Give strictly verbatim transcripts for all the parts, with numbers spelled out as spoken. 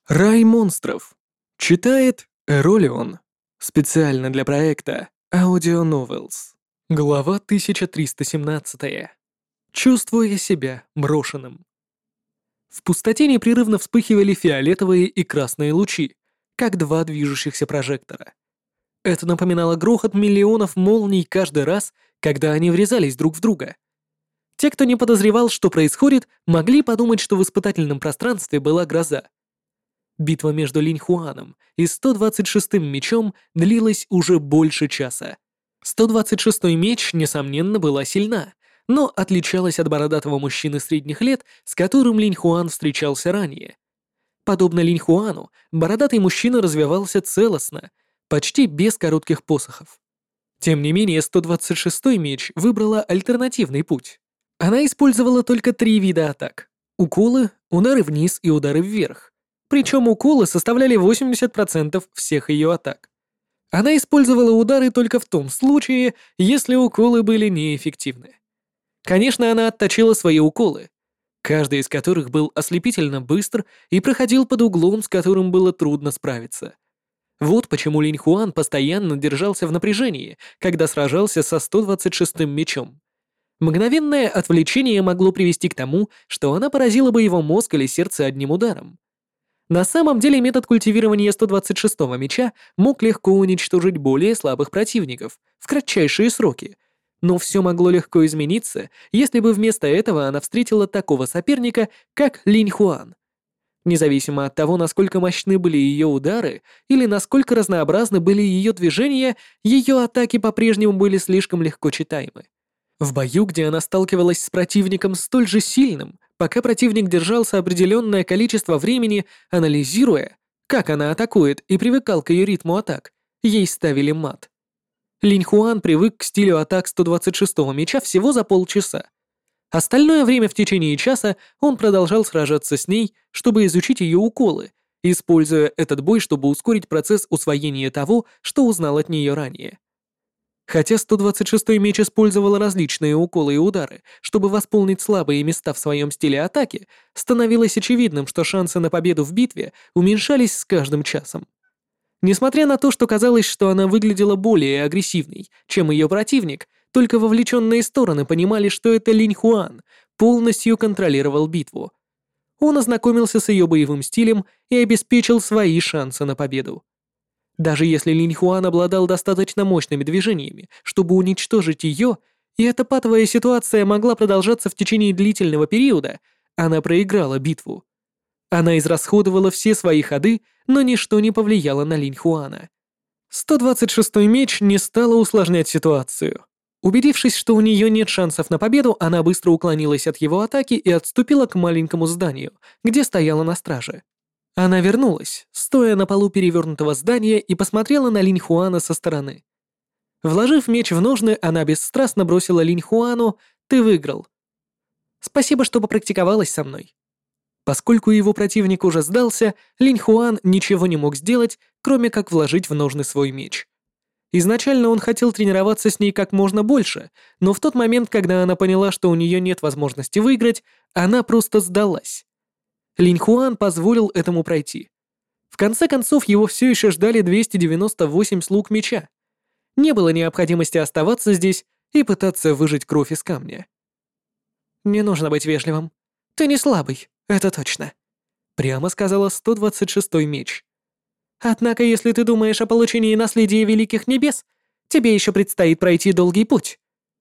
Рай монстров. Читает Эролион. Специально для проекта Audio Novels. Глава тысяча триста семнадцать. Чувствуя себя брошенным. В пустоте непрерывно вспыхивали фиолетовые и красные лучи, как два движущихся прожектора. Это напоминало грохот миллионов молний каждый раз, когда они врезались друг в друга. Те, кто не подозревал, что происходит, могли подумать, что в испытательном пространстве была гроза. Битва между Линьхуаном и сто двадцать шестым мечом длилась уже больше часа. сто двадцать шестой меч, несомненно, была сильна, но отличалась от бородатого мужчины средних лет, с которым Линьхуан встречался ранее. Подобно Линьхуану, бородатый мужчина развивался целостно, почти без коротких посохов. Тем не менее, сто двадцать шестой меч выбрала альтернативный путь. Она использовала только три вида атак: уколы, удары вниз и удары вверх. Причем уколы составляли восемьдесят процентов всех ее атак. Она использовала удары только в том случае, если уколы были неэффективны. Конечно, она отточила свои уколы, каждый из которых был ослепительно быстр и проходил под углом, с которым было трудно справиться. Вот почему Линьхуан постоянно держался в напряжении, когда сражался со сто двадцать шестым мечом. Мгновенное отвлечение могло привести к тому, что она поразила бы его мозг или сердце одним ударом. На самом деле метод культивирования сто двадцать шестого меча мог легко уничтожить более слабых противников в кратчайшие сроки, но все могло легко измениться, если бы вместо этого она встретила такого соперника, как Линьхуан. Независимо от того, насколько мощны были ее удары или насколько разнообразны были ее движения, ее атаки по-прежнему были слишком легко читаемы. В бою, где она сталкивалась с противником столь же сильным, пока противник держался определенное количество времени, анализируя, как она атакует, и привыкал к ее ритму атак, ей ставили мат. Линьхуан привык к стилю атак сто двадцать шестого меча всего за полчаса. Остальное время в течение часа он продолжал сражаться с ней, чтобы изучить ее уколы, используя этот бой, чтобы ускорить процесс усвоения того, что узнал от нее ранее. Хотя сто двадцать шестой меч использовал различные уколы и удары, чтобы восполнить слабые места в своем стиле атаки, становилось очевидным, что шансы на победу в битве уменьшались с каждым часом. Несмотря на то, что казалось, что она выглядела более агрессивной, чем ее противник, только вовлеченные стороны понимали, что это Линьхуан полностью контролировал битву. Он ознакомился с ее боевым стилем и обеспечил свои шансы на победу. Даже если Линьхуан обладал достаточно мощными движениями, чтобы уничтожить ее, и эта патовая ситуация могла продолжаться в течение длительного периода, она проиграла битву. Она израсходовала все свои ходы, но ничто не повлияло на Линьхуана. сто двадцать шестой меч не стала усложнять ситуацию. Убедившись, что у нее нет шансов на победу, она быстро уклонилась от его атаки и отступила к маленькому зданию, где стояла на страже. Она вернулась, стоя на полу перевернутого здания, и посмотрела на Линьхуана со стороны. Вложив меч в ножны, она бесстрастно бросила Линьхуану: «Ты выиграл. Спасибо, что попрактиковалась со мной». Поскольку его противник уже сдался, Линьхуан ничего не мог сделать, кроме как вложить в ножны свой меч. Изначально он хотел тренироваться с ней как можно больше, но в тот момент, когда она поняла, что у нее нет возможности выиграть, она просто сдалась. Линьхуан позволил этому пройти. В конце концов, его все еще ждали двести девяносто восемь слуг меча. Не было необходимости оставаться здесь и пытаться выжать кровь из камня. «Не нужно быть вежливым. Ты не слабый, это точно», — прямо сказала сто двадцать шестой меч. «Однако, если ты думаешь о получении наследия Великих Небес, тебе еще предстоит пройти долгий путь».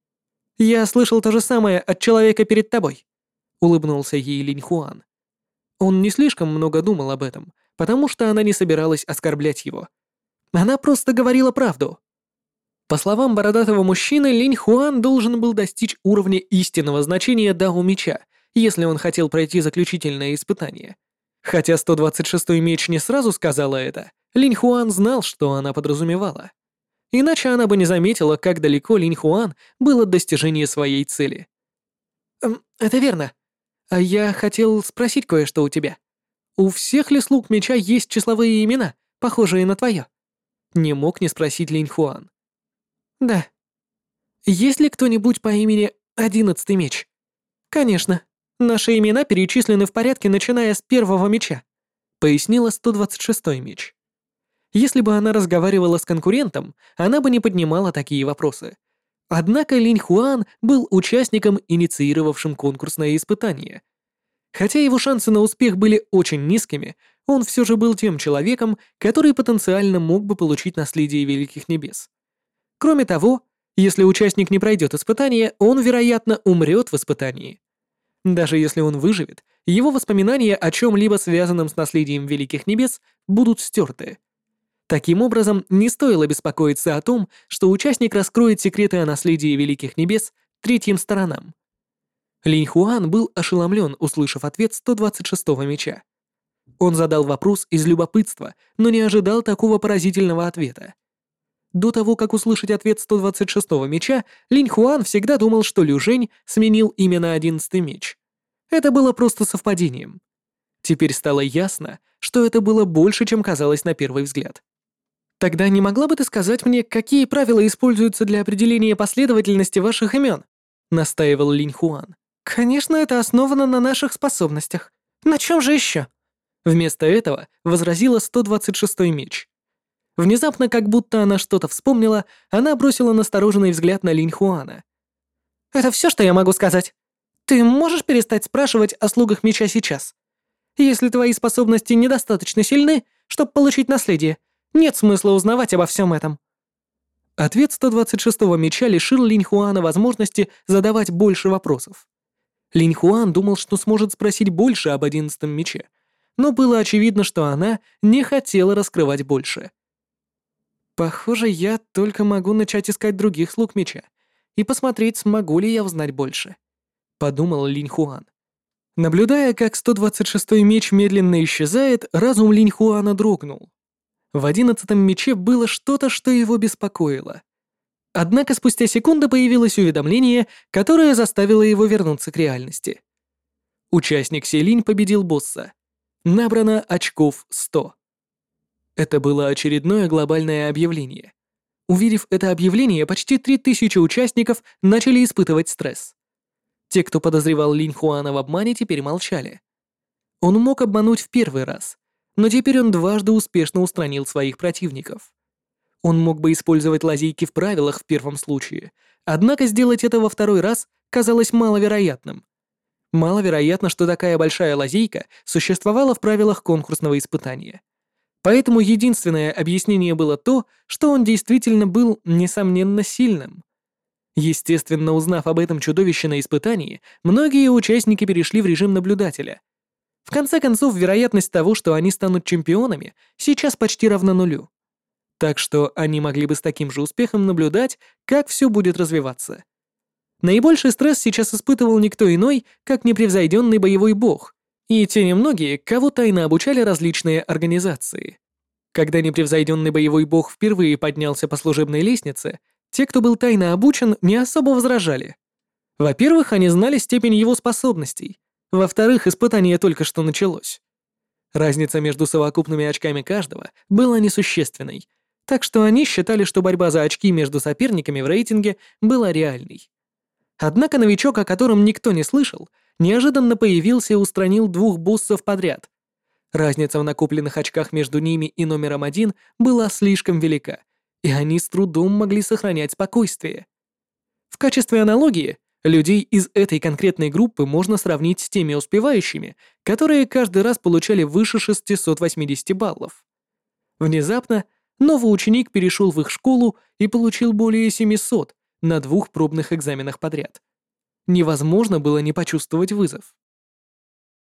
«Я слышал то же самое от человека перед тобой», — улыбнулся ей Линьхуан. Он не слишком много думал об этом, потому что она не собиралась оскорблять его. Она просто говорила правду. По словам бородатого мужчины, Линьхуан должен был достичь уровня истинного значения Дао Меча, если он хотел пройти заключительное испытание. Хотя сто двадцать шестой меч не сразу сказала это, Линьхуан знал, что она подразумевала. Иначе она бы не заметила, как далеко Линьхуан был от достижения своей цели. «Эм, это верно. А я хотел спросить кое-что у тебя. У всех ли слуг меча есть числовые имена, похожие на твое?» Не мог не спросить Линьхуан. «Да». «Есть ли кто-нибудь по имени Одиннадцатый меч?» «Конечно. Наши имена перечислены в порядке, начиная с первого меча», пояснила сто двадцать шестой меч. Если бы она разговаривала с конкурентом, она бы не поднимала такие вопросы. Однако Линь Хуан был участником, инициировавшим конкурсное испытание. Хотя его шансы на успех были очень низкими, он все же был тем человеком, который потенциально мог бы получить наследие Великих Небес. Кроме того, если участник не пройдет испытание, он, вероятно, умрет в испытании. Даже если он выживет, его воспоминания о чем-либо связанном с наследием Великих Небес будут стерты. Таким образом, не стоило беспокоиться о том, что участник раскроет секреты о наследии Великих Небес третьим сторонам. Линь Хуан был ошеломлен, услышав ответ сто двадцать шестого меча. Он задал вопрос из любопытства, но не ожидал такого поразительного ответа. До того, как услышать ответ сто двадцать шестого меча, Линь Хуан всегда думал, что Лю Жень сменил имя на одиннадцатый меч. Это было просто совпадением. Теперь стало ясно, что это было больше, чем казалось на первый взгляд. «Тогда не могла бы ты сказать мне, какие правила используются для определения последовательности ваших имен?» — настаивал Линь Хуан. «Конечно, это основано на наших способностях. На чем же еще?» Вместо этого возразила сто двадцать шестой меч. Внезапно, как будто она что-то вспомнила, она бросила настороженный взгляд на Линь Хуана. «Это все, что я могу сказать. Ты можешь перестать спрашивать о слугах меча сейчас? Если твои способности недостаточно сильны, чтобы получить наследие, нет смысла узнавать обо всем этом». Ответ сто двадцать шестого меча лишил Линь Хуана возможности задавать больше вопросов. Линь Хуан думал, что сможет спросить больше об одиннадцатом мече, но было очевидно, что она не хотела раскрывать больше. «Похоже, я только могу начать искать других слуг меча и посмотреть, смогу ли я узнать больше», — подумал Линь Хуан. Наблюдая, как сто двадцать шестой меч медленно исчезает, разум Линь Хуана дрогнул. В одиннадцатом мече было что-то, что его беспокоило. Однако спустя секунду появилось уведомление, которое заставило его вернуться к реальности. Участник Селинь победил босса. Набрано очков сто. Это было очередное глобальное объявление. Увидев это объявление, почти три тысячи участников начали испытывать стресс. Те, кто подозревал Линь Хуана в обмане, теперь молчали. Он мог обмануть в первый раз, но теперь он дважды успешно устранил своих противников. Он мог бы использовать лазейки в правилах в первом случае, однако сделать это во второй раз казалось маловероятным. Маловероятно, что такая большая лазейка существовала в правилах конкурсного испытания. Поэтому единственное объяснение было то, что он действительно был, несомненно, сильным. Естественно, узнав об этом чудовище на испытании, многие участники перешли в режим наблюдателя. В конце концов, вероятность того, что они станут чемпионами, сейчас почти равна нулю. Так что они могли бы с таким же успехом наблюдать, как все будет развиваться. Наибольший стресс сейчас испытывал никто иной, как непревзойденный боевой бог, и те немногие, кого тайно обучали различные организации. Когда непревзойденный боевой бог впервые поднялся по служебной лестнице, те, кто был тайно обучен, не особо возражали. Во-первых, они знали степень его способностей. Во-вторых, испытание только что началось. Разница между совокупными очками каждого была несущественной, так что они считали, что борьба за очки между соперниками в рейтинге была реальной. Однако новичок, о котором никто не слышал, неожиданно появился и устранил двух боссов подряд. Разница в накопленных очках между ними и номером один была слишком велика, и они с трудом могли сохранять спокойствие. В качестве аналогии, людей из этой конкретной группы можно сравнить с теми успевающими, которые каждый раз получали выше шестисот восьмидесяти баллов. Внезапно новый ученик перешел в их школу и получил более семисот на двух пробных экзаменах подряд. Невозможно было не почувствовать вызов.